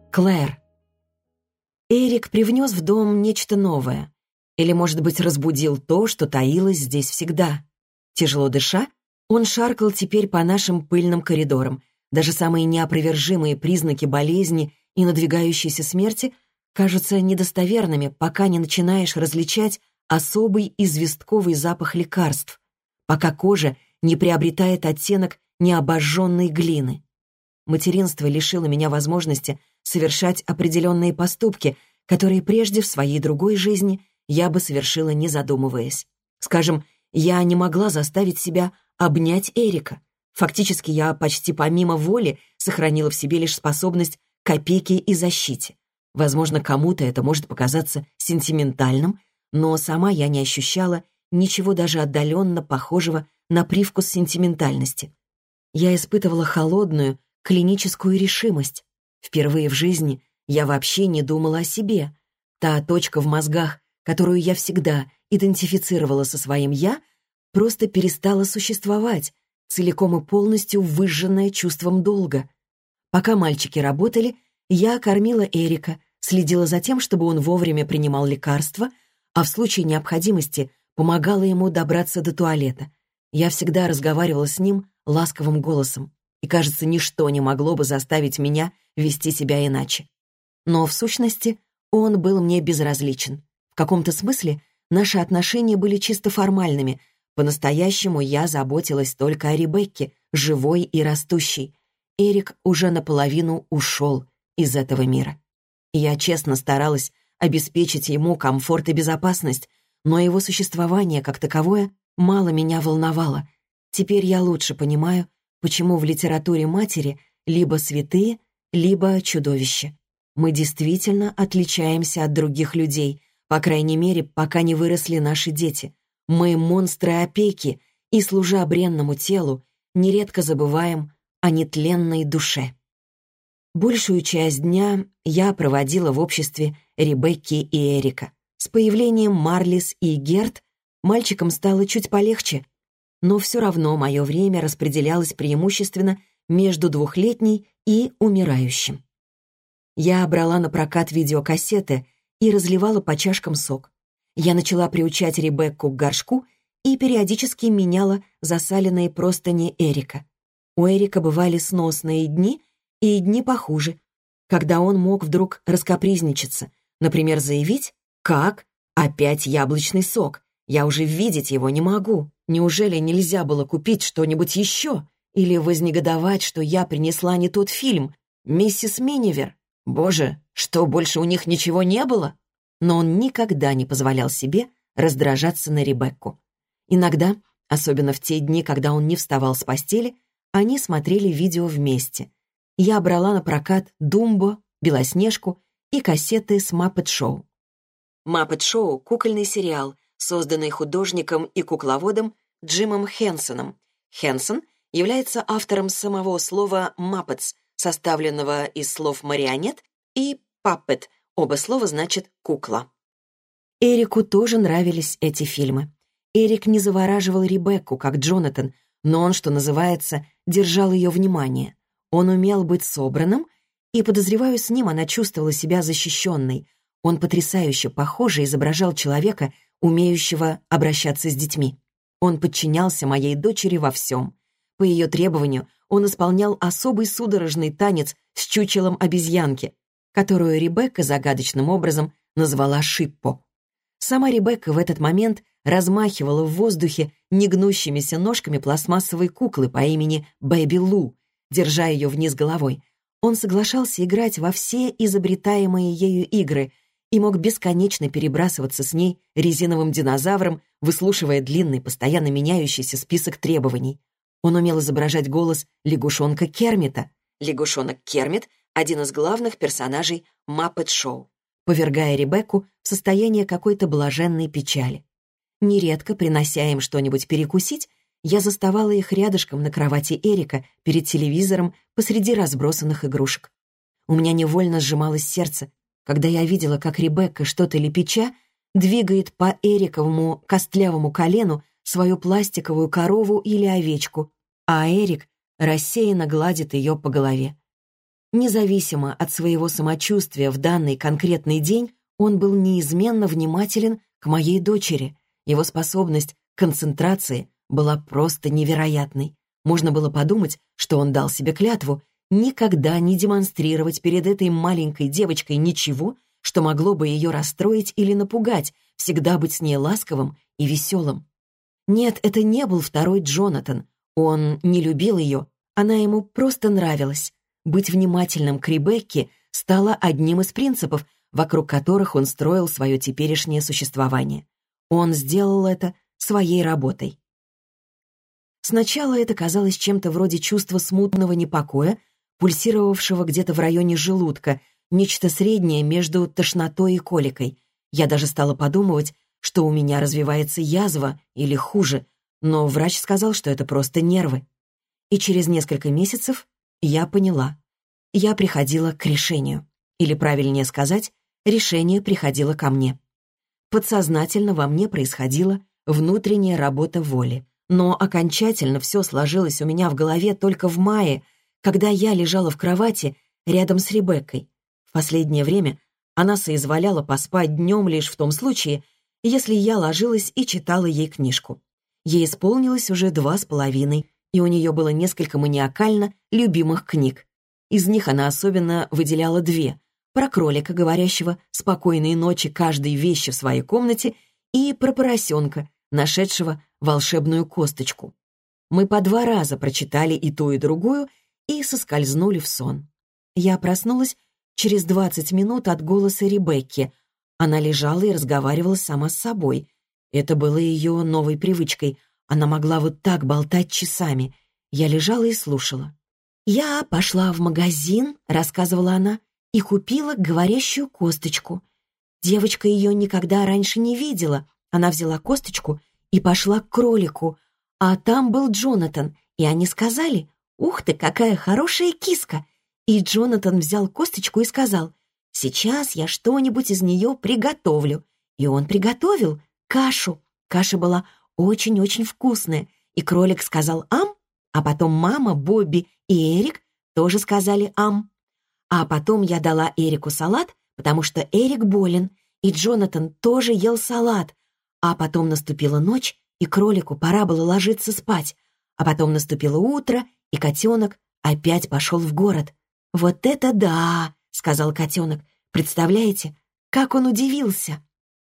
Клэр. Эрик привнес в дом нечто новое. Или, может быть, разбудил то, что таилось здесь всегда. Тяжело дыша, он шаркал теперь по нашим пыльным коридорам. Даже самые неопровержимые признаки болезни и надвигающейся смерти кажутся недостоверными, пока не начинаешь различать особый известковый запах лекарств, пока кожа не приобретает оттенок необожженной глины. Материнство лишило меня возможности совершать определенные поступки, которые прежде в своей другой жизни я бы совершила, не задумываясь. Скажем, я не могла заставить себя обнять Эрика. Фактически я почти помимо воли сохранила в себе лишь способность к опеке и защите. Возможно, кому-то это может показаться сентиментальным, но сама я не ощущала ничего даже отдаленно похожего на привкус сентиментальности. Я испытывала холодную, клиническую решимость. Впервые в жизни я вообще не думала о себе. Та точка в мозгах, которую я всегда идентифицировала со своим «я», просто перестала существовать, целиком и полностью выжженная чувством долга. Пока мальчики работали, я кормила Эрика, следила за тем, чтобы он вовремя принимал лекарства, а в случае необходимости помогала ему добраться до туалета. Я всегда разговаривала с ним ласковым голосом, и, кажется, ничто не могло бы заставить меня вести себя иначе. Но, в сущности, он был мне безразличен. В каком-то смысле наши отношения были чисто формальными. По-настоящему я заботилась только о Ребекке, живой и растущей. Эрик уже наполовину ушел из этого мира. Я честно старалась обеспечить ему комфорт и безопасность, но его существование как таковое мало меня волновало. Теперь я лучше понимаю, почему в литературе матери либо святые, либо чудовища. Мы действительно отличаемся от других людей, по крайней мере, пока не выросли наши дети. Мы монстры опеки, и, служа бренному телу, нередко забываем о нетленной душе. Большую часть дня я проводила в обществе Ребекки и Эрика. С появлением Марлис и Герт мальчикам стало чуть полегче, но все равно мое время распределялось преимущественно между двухлетней и умирающим. Я брала на прокат видеокассеты и разливала по чашкам сок. Я начала приучать Ребекку к горшку и периодически меняла засаленные простыни Эрика. У Эрика бывали сносные дни и дни похуже, когда он мог вдруг раскапризничаться, например, заявить: «Как? Опять яблочный сок? Я уже видеть его не могу. Неужели нельзя было купить что-нибудь еще?» Или вознегодовать, что я принесла не тот фильм «Миссис Минивер». Боже, что, больше у них ничего не было? Но он никогда не позволял себе раздражаться на Ребекку. Иногда, особенно в те дни, когда он не вставал с постели, они смотрели видео вместе. Я брала на прокат «Думбо», «Белоснежку» и кассеты с «Маппет Шоу». «Маппет Шоу» — кукольный сериал, созданный художником и кукловодом Джимом Хенсоном. Хенсон является автором самого слова «Muppets», составленного из слов «марионет» и «puppet». Оба слова значат «кукла». Эрику тоже нравились эти фильмы. Эрик не завораживал Ребекку, как Джонатан, но он, что называется, держал ее внимание. Он умел быть собранным, и, подозреваю, с ним она чувствовала себя защищенной. Он потрясающе похоже изображал человека, умеющего обращаться с детьми. Он подчинялся моей дочери во всем. По ее требованию он исполнял особый судорожный танец с чучелом обезьянки, которую Ребекка загадочным образом назвала Шиппо. Сама Ребекка в этот момент размахивала в воздухе негнущимися ножками пластмассовой куклы по имени Бэби Лу, держа ее вниз головой. Он соглашался играть во все изобретаемые ею игры и мог бесконечно перебрасываться с ней резиновым динозавром, выслушивая длинный, постоянно меняющийся список требований. Он умел изображать голос лягушонка Кермита. Лягушонок Кермит — один из главных персонажей «Маппет Шоу», повергая Ребекку в состояние какой-то блаженной печали. Нередко, принося им что-нибудь перекусить, я заставала их рядышком на кровати Эрика перед телевизором посреди разбросанных игрушек. У меня невольно сжималось сердце, когда я видела, как Ребекка, что-то лепеча, двигает по Эриковому костлявому колену свою пластиковую корову или овечку, а Эрик рассеянно гладит ее по голове. Независимо от своего самочувствия в данный конкретный день, он был неизменно внимателен к моей дочери. Его способность к концентрации была просто невероятной. Можно было подумать, что он дал себе клятву никогда не демонстрировать перед этой маленькой девочкой ничего, что могло бы ее расстроить или напугать, всегда быть с ней ласковым и веселым. Нет, это не был второй Джонатан. Он не любил ее, она ему просто нравилась. Быть внимательным к Ребекке стало одним из принципов, вокруг которых он строил свое теперешнее существование. Он сделал это своей работой. Сначала это казалось чем-то вроде чувства смутного непокоя, пульсировавшего где-то в районе желудка, нечто среднее между тошнотой и коликой. Я даже стала подумывать, что у меня развивается язва или хуже, но врач сказал, что это просто нервы. И через несколько месяцев я поняла. Я приходила к решению. Или, правильнее сказать, решение приходило ко мне. Подсознательно во мне происходила внутренняя работа воли. Но окончательно все сложилось у меня в голове только в мае, когда я лежала в кровати рядом с Ребеккой. В последнее время она соизволяла поспать днем лишь в том случае, если я ложилась и читала ей книжку. Ей исполнилось уже 2,5, и у нее было несколько маниакально любимых книг. Из них она особенно выделяла 2: про кролика, говорящего «спокойной ночи каждой вещи в своей комнате», и про поросенка, нашедшего волшебную косточку. Мы по 2 раза прочитали и ту, и другую и соскользнули в сон. Я проснулась через 20 минут от голоса Ребекки. Она лежала и разговаривала сама с собой. Это было ее новой привычкой. Она могла вот так болтать часами. Я лежала и слушала. «Я пошла в магазин», — рассказывала она, «и купила говорящую косточку. Девочка ее никогда раньше не видела. Она взяла косточку и пошла к кролику, а там был Джонатан, и они сказали: «Ух ты, какая хорошая киска!» И Джонатан взял косточку и сказал: «Сейчас я что-нибудь из нее приготовлю». И он приготовил кашу. Каша была очень-очень вкусная, и кролик сказал «ам», а потом мама, Бобби и Эрик тоже сказали «ам». А потом я дала Эрику салат, потому что Эрик болен, и Джонатан тоже ел салат. А потом наступила ночь, и кролику пора было ложиться спать. А потом наступило утро, и котенок опять пошел в город. «Вот это да!» — сказал котенок. «Представляете, как он удивился!»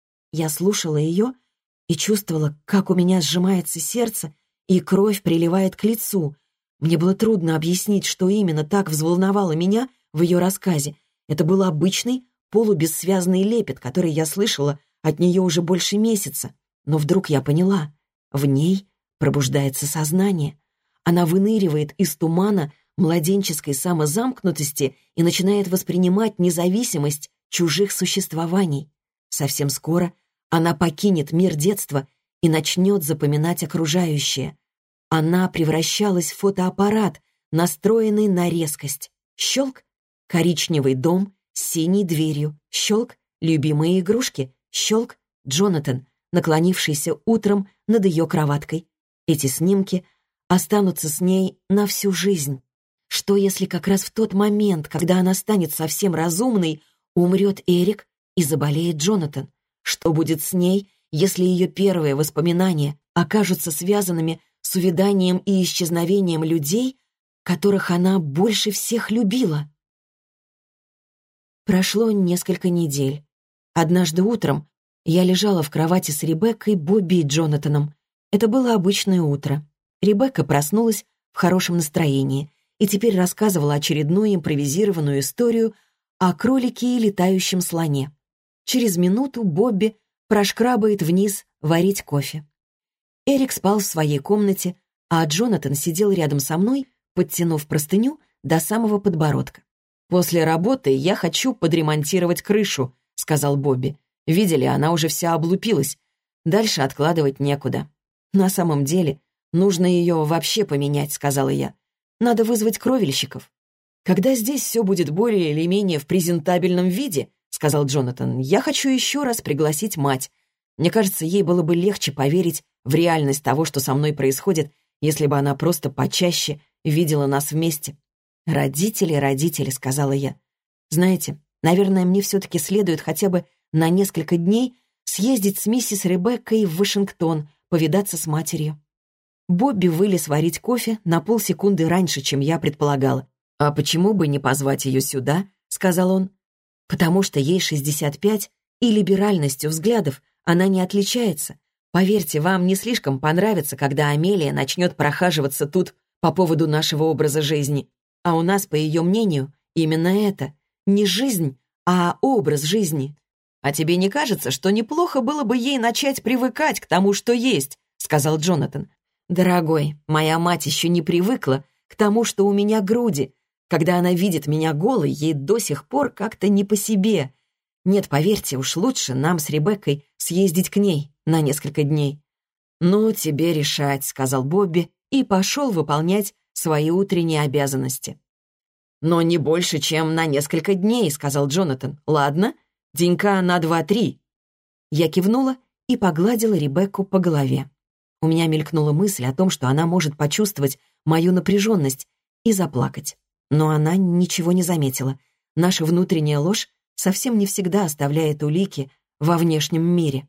Я слушала ее и чувствовала, как у меня сжимается сердце, и кровь приливает к лицу. Мне было трудно объяснить, что именно так взволновало меня в ее рассказе. Это был обычный, полубессвязный лепет, который я слышала от нее уже больше месяца. Но вдруг я поняла, в ней пробуждается сознание. Она выныривает из тумана младенческой самозамкнутости и начинает воспринимать независимость чужих существований. Совсем скоро она покинет мир детства и начнет запоминать окружающее. Она превращалась в фотоаппарат, настроенный на резкость. Щелк — коричневый дом с синей дверью. Щелк — любимые игрушки. Щелк — Джонатан, наклонившийся утром над ее кроваткой. Эти снимки останутся с ней на всю жизнь. Что, если как раз в тот момент, когда она станет совсем разумной, умрет Эрик и заболеет Джонатан? Что будет с ней, если ее первые воспоминания окажутся связанными с увяданием и исчезновением людей, которых она больше всех любила? Прошло несколько недель. Однажды утром я лежала в кровати с Ребеккой, Бобби и Джонатаном. Это было обычное утро. Ребекка проснулась в хорошем настроении и теперь рассказывала очередную импровизированную историю о кролике и летающем слоне. Через минуту Бобби прошкрабает вниз варить кофе. Эрик спал в своей комнате, а Джонатан сидел рядом со мной, подтянув простыню до самого подбородка. «После работы я хочу подремонтировать крышу», — сказал Бобби. «Видели, она уже вся облупилась. Дальше откладывать некуда». «На самом деле, нужно ее вообще поменять», — сказала я. «Надо вызвать кровельщиков». «Когда здесь все будет более или менее в презентабельном виде», — сказал Джонатан, «я хочу еще раз пригласить мать. Мне кажется, ей было бы легче поверить в реальность того, что со мной происходит, если бы она просто почаще видела нас вместе». «Родители, родители», — сказала я. «Знаете, наверное, мне все-таки следует хотя бы на несколько дней съездить с миссис Ребеккой в Вашингтон, повидаться с матерью». Бобби вылез варить кофе на полсекунды раньше, чем я предполагала. «А почему бы не позвать ее сюда?» — сказал он. «Потому что ей 65, и либеральностью взглядов она не отличается. Поверьте, вам не слишком понравится, когда Амелия начнет прохаживаться тут по поводу нашего образа жизни. А у нас, по ее мнению, именно это. Не жизнь, а образ жизни. А тебе не кажется, что неплохо было бы ей начать привыкать к тому, что есть?» — сказал Джонатан. «Дорогой, моя мать еще не привыкла к тому, что у меня груди. Когда она видит меня голой, ей до сих пор как-то не по себе. Нет, поверьте, уж лучше нам с Ребеккой съездить к ней на несколько дней». «Ну, тебе решать», — сказал Бобби и пошел выполнять свои утренние обязанности. «Но не больше, чем на несколько дней», — сказал Джонатан. «Ладно, денька на 2-3». Я кивнула и погладила Ребекку по голове. У меня мелькнула мысль о том, что она может почувствовать мою напряженность и заплакать. Но она ничего не заметила. Наша внутренняя ложь совсем не всегда оставляет улики во внешнем мире.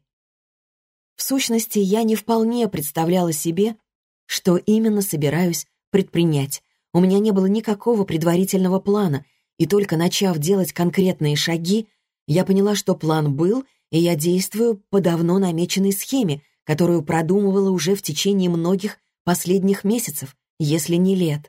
В сущности, я не вполне представляла себе, что именно собираюсь предпринять. У меня не было никакого предварительного плана, и только начав делать конкретные шаги, я поняла, что план был, и я действую по давно намеченной схеме, которую продумывала уже в течение многих последних месяцев, если не лет.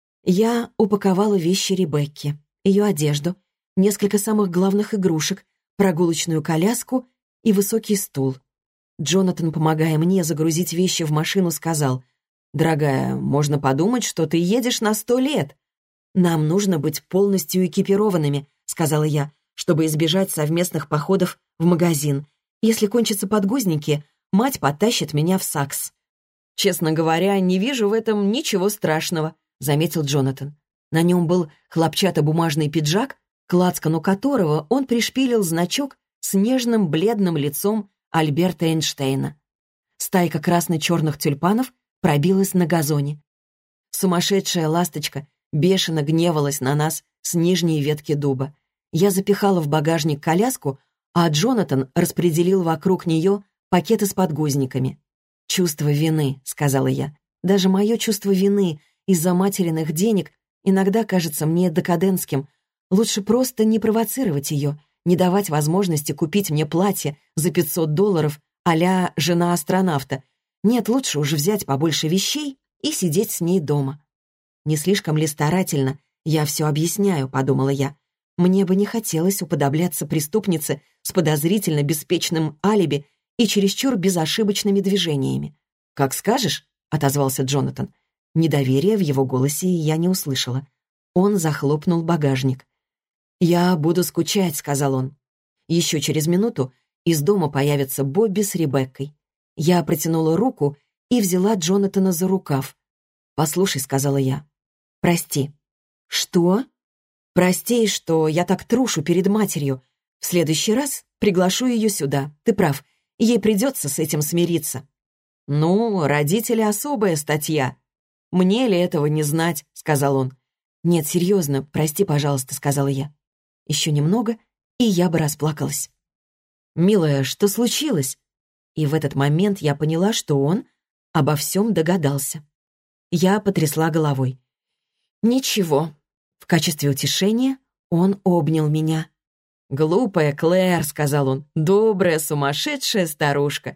Я упаковала вещи Ребекки, ее одежду, несколько самых главных игрушек, прогулочную коляску и высокий стул. Джонатан, помогая мне загрузить вещи в машину, сказал: «Дорогая, можно подумать, что ты едешь на 100 лет». «Нам нужно быть полностью экипированными», — сказала я, «чтобы избежать совместных походов в магазин. Если кончатся подгузники, мать потащит меня в Сакс». «Честно говоря, не вижу в этом ничего страшного», — заметил Джонатан. На нем был хлопчатобумажный пиджак, к лацкану которого он пришпилил значок с нежным бледным лицом Альберта Эйнштейна. Стайка красно-черных тюльпанов пробилась на газоне. Сумасшедшая ласточка бешено гневалась на нас с нижней ветки дуба. Я запихала в багажник коляску, а Джонатан распределил вокруг нее пакеты с подгузниками. «Чувство вины», — сказала я. «Даже мое чувство вины из-за материных денег иногда кажется мне декадентским. Лучше просто не провоцировать ее, не давать возможности купить мне платье за $500 а-ля жена астронавта. Нет, лучше уж взять побольше вещей и сидеть с ней дома». «Не слишком ли старательно я все объясняю», — подумала я. Мне бы не хотелось уподобляться преступнице с подозрительно беспечным алиби и чересчур безошибочными движениями. «Как скажешь», — отозвался Джонатан. Недоверия в его голосе я не услышала. Он захлопнул багажник. «Я буду скучать», — сказал он. Еще через минуту из дома появится Бобби с Ребеккой. Я протянула руку и взяла Джонатана за рукав. «Послушай», — сказала я. «Прости». «Что?» «Прости, что я так трушу перед матерью. В следующий раз приглашу ее сюда. Ты прав, ей придется с этим смириться». «Ну, родители — особая статья. Мне ли этого не знать?» — сказал он. «Нет, серьезно, прости, пожалуйста», — сказала я. Еще немного, и я бы расплакалась. «Милая, что случилось?» И в этот момент я поняла, что он обо всем догадался. Я потрясла головой. «Ничего». В качестве утешения он обнял меня. «Глупая Клэр», — сказал он, — «добрая, сумасшедшая старушка».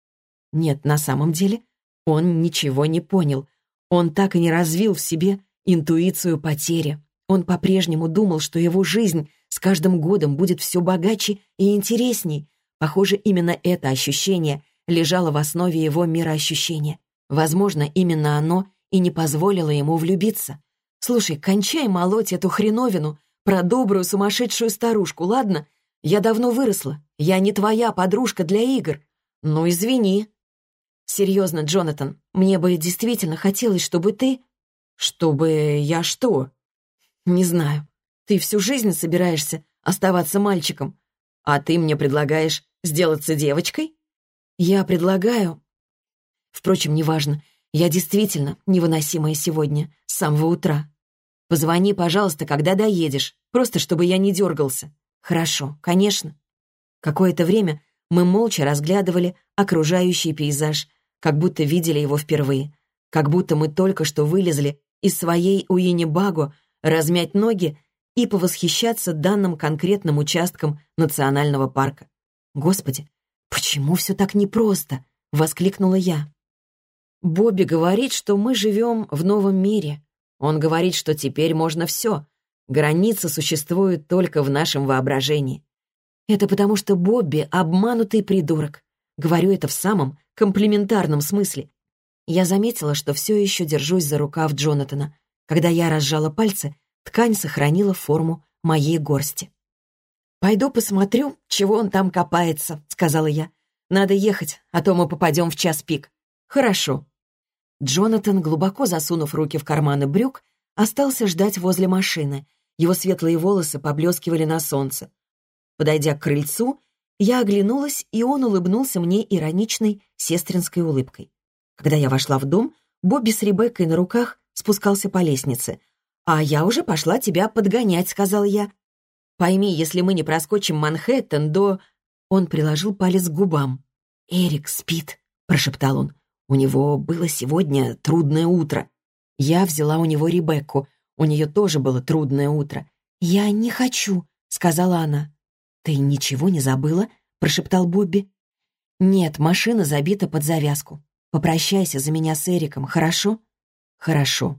Нет, на самом деле он ничего не понял. Он так и не развил в себе интуицию потери. Он по-прежнему думал, что его жизнь с каждым годом будет все богаче и интересней. Похоже, именно это ощущение лежало в основе его мироощущения. Возможно, именно оно и не позволило ему влюбиться. «Слушай, кончай молоть эту хреновину про добрую сумасшедшую старушку, ладно? Я давно выросла. Я не твоя подружка для игр. Ну, извини». «Серьезно, Джонатан, мне бы действительно хотелось, чтобы ты...» «Чтобы я что?» «Не знаю. Ты всю жизнь собираешься оставаться мальчиком, а ты мне предлагаешь сделаться девочкой?» «Я предлагаю...» Впрочем, неважно. Я действительно невыносимая сегодня, с самого утра. Позвони, пожалуйста, когда доедешь, просто чтобы я не дергался». «Хорошо, конечно». Какое-то время мы молча разглядывали окружающий пейзаж, как будто видели его впервые, как будто мы только что вылезли из своей Уиннибаго, размять ноги и повосхищаться данным конкретным участком национального парка. «Господи, почему все так непросто?» — воскликнула я. «Бобби говорит, что мы живем в новом мире. Он говорит, что теперь можно все. Границы существуют только в нашем воображении. Это потому, что Бобби — обманутый придурок. Говорю это в самом комплиментарном смысле. Я заметила, что все еще держусь за рукав Джонатана. Когда я разжала пальцы, ткань сохранила форму моей горсти. «Пойду посмотрю, чего он там копается», — сказала я. «Надо ехать, а то мы попадем в час пик». «Хорошо». Джонатан, глубоко засунув руки в карманы брюк, остался ждать возле машины. Его светлые волосы поблескивали на солнце. Подойдя к крыльцу, я оглянулась, и он улыбнулся мне ироничной сестринской улыбкой. Когда я вошла в дом, Бобби с Ребеккой на руках спускался по лестнице. «А я уже пошла тебя подгонять», — сказала я. «Пойми, если мы не проскочим Манхэттен до...» Он приложил палец к губам. «Эрик спит», — прошептал он. «У него было сегодня трудное утро. Я взяла у него Ребекку. У нее тоже было трудное утро». «Я не хочу», — сказала она. «Ты ничего не забыла?» — прошептал Бобби. «Нет, машина забита под завязку. Попрощайся за меня с Эриком, хорошо?» «Хорошо».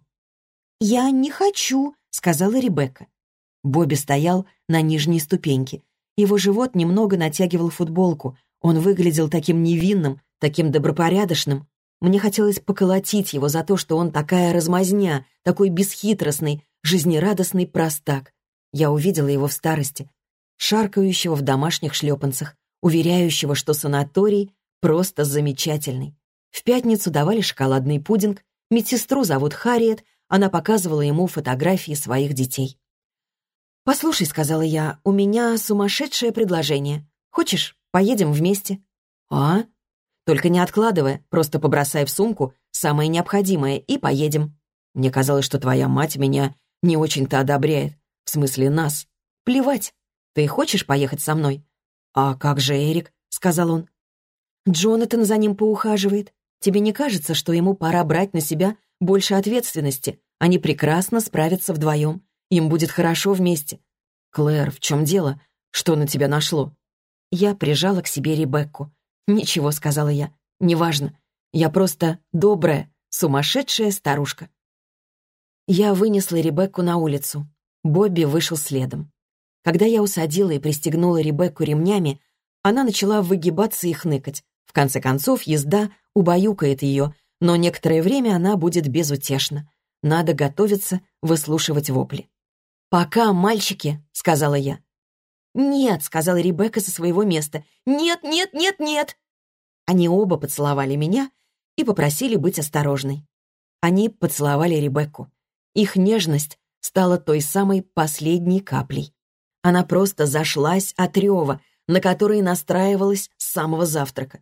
«Я не хочу», — сказала Ребекка. Бобби стоял на нижней ступеньке. Его живот немного натягивал футболку. Он выглядел таким невинным, таким добропорядочным. Мне хотелось поколотить его за то, что он такая размазня, такой бесхитростный, жизнерадостный простак. Я увидела его в старости, шаркающего в домашних шлепанцах, уверяющего, что санаторий просто замечательный. В пятницу давали шоколадный пудинг, медсестру зовут Харриет, она показывала ему фотографии своих детей. «Послушай», — сказала я, — «у меня сумасшедшее предложение. Хочешь, поедем вместе?» «А? Только не откладывая, просто побросай в сумку самое необходимое и поедем. Мне казалось, что твоя мать меня не очень-то одобряет. В смысле нас. Плевать. Ты хочешь поехать со мной?» «А как же Эрик?» — сказал он. «Джонатан за ним поухаживает. Тебе не кажется, что ему пора брать на себя больше ответственности? Они прекрасно справятся вдвоем. Им будет хорошо вместе». «Клэр, в чем дело? Что на тебя нашло?» Я прижала к себе Ребекку. «Ничего», — сказала я. «Неважно. Я просто добрая, сумасшедшая старушка». Я вынесла Ребекку на улицу. Бобби вышел следом. Когда я усадила и пристегнула Ребекку ремнями, она начала выгибаться и хныкать. В конце концов, езда убаюкает ее, но некоторое время она будет безутешна. Надо готовиться выслушивать вопли. «Пока, мальчики», — сказала я. «Нет», — сказала Ребекка со своего места. «Нет, нет, нет, нет». Они оба поцеловали меня и попросили быть осторожной. Они поцеловали Ребекку. Их нежность стала той самой последней каплей. Она просто зашлась от рева, на который настраивалась с самого завтрака.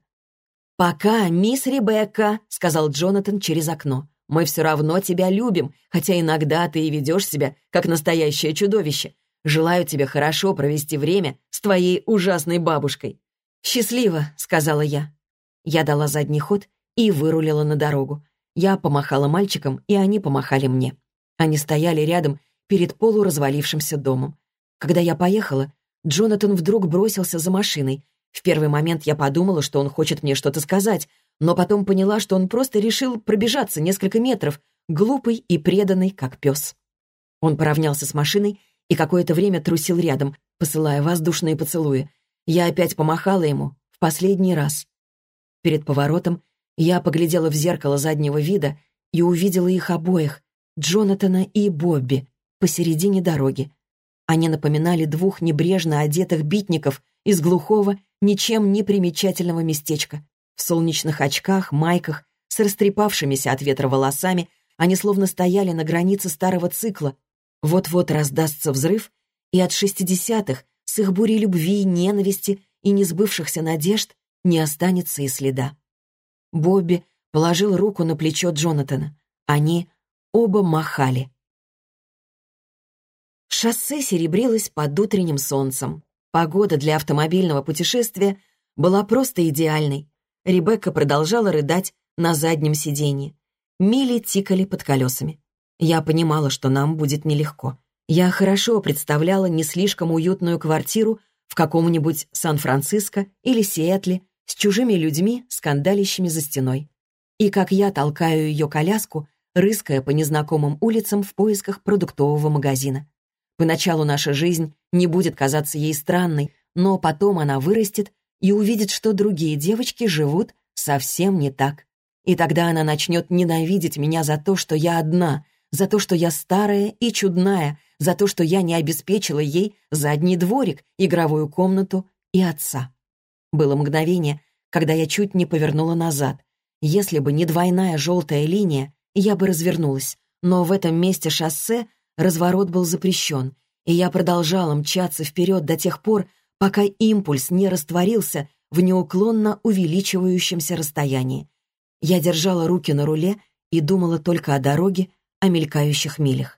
«Пока, мисс Ребекка», — сказал Джонатан через окно. «Мы все равно тебя любим, хотя иногда ты и ведешь себя, как настоящее чудовище. Желаю тебе хорошо провести время с твоей ужасной бабушкой». «Счастливо», — сказала я. Я дала задний ход и вырулила на дорогу. Я помахала мальчикам, и они помахали мне. Они стояли рядом перед полуразвалившимся домом. Когда я поехала, Джонатан вдруг бросился за машиной. В первый момент я подумала, что он хочет мне что-то сказать, но потом поняла, что он просто решил пробежаться несколько метров, глупый и преданный, как пес. Он поравнялся с машиной и какое-то время трусил рядом, посылая воздушные поцелуи. Я опять помахала ему в последний раз. Перед поворотом я поглядела в зеркало заднего вида и увидела их обоих, Джонатана и Бобби, посередине дороги. Они напоминали двух небрежно одетых битников из глухого, ничем не примечательного местечка. В солнечных очках, майках, с растрепавшимися от ветра волосами, они словно стояли на границе старого цикла. Вот-вот раздастся взрыв, и от 60-х с их бурей любви, ненависти и несбывшихся надежд не останется и следа. Бобби положил руку на плечо Джонатана. Они оба махали. Шоссе серебрилось под утренним солнцем. Погода для автомобильного путешествия была просто идеальной. Ребекка продолжала рыдать на заднем сиденье. Мили тикали под колесами. Я понимала, что нам будет нелегко. Я хорошо представляла не слишком уютную квартиру в каком-нибудь Сан-Франциско или Сиэтле с чужими людьми, скандалящими за стеной. И как я толкаю ее коляску, рыская по незнакомым улицам в поисках продуктового магазина. Поначалу наша жизнь не будет казаться ей странной, но потом она вырастет и увидит, что другие девочки живут совсем не так. И тогда она начнет ненавидеть меня за то, что я одна, за то, что я старая и чудная, за то, что я не обеспечила ей задний дворик, игровую комнату и отца. Было мгновение, когда я чуть не повернула назад. Если бы не двойная желтая линия, я бы развернулась. Но в этом месте шоссе разворот был запрещен, и я продолжала мчаться вперед до тех пор, пока импульс не растворился в неуклонно увеличивающемся расстоянии. Я держала руки на руле и думала только о дороге, о мелькающих милях.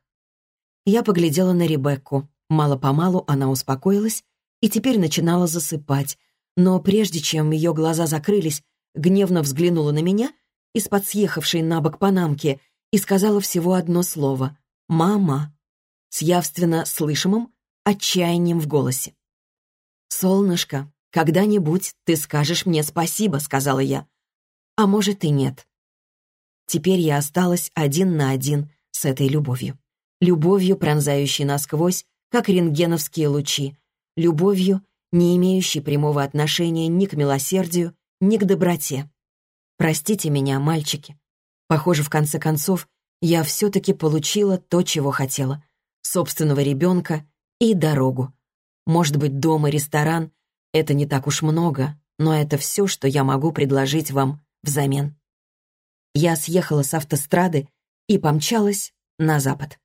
Я поглядела на Ребекку. Мало-помалу она успокоилась и теперь начинала засыпать, но прежде чем ее глаза закрылись, гневно взглянула на меня из-под съехавшей на бок панамки и сказала всего одно слово «Мама», с явственно слышимым отчаянием в голосе. «Солнышко, когда-нибудь ты скажешь мне спасибо», — сказала я. «А может и нет». Теперь я осталась один на один с этой любовью. Любовью, пронзающей насквозь, как рентгеновские лучи. Любовью, не имеющей прямого отношения ни к милосердию, ни к доброте. Простите меня, мальчики. Похоже, в конце концов, я все-таки получила то, чего хотела. Собственного ребенка и дорогу. Может быть, дом и ресторан — это не так уж много, но это все, что я могу предложить вам взамен. Я съехала с автострады и помчалась на запад.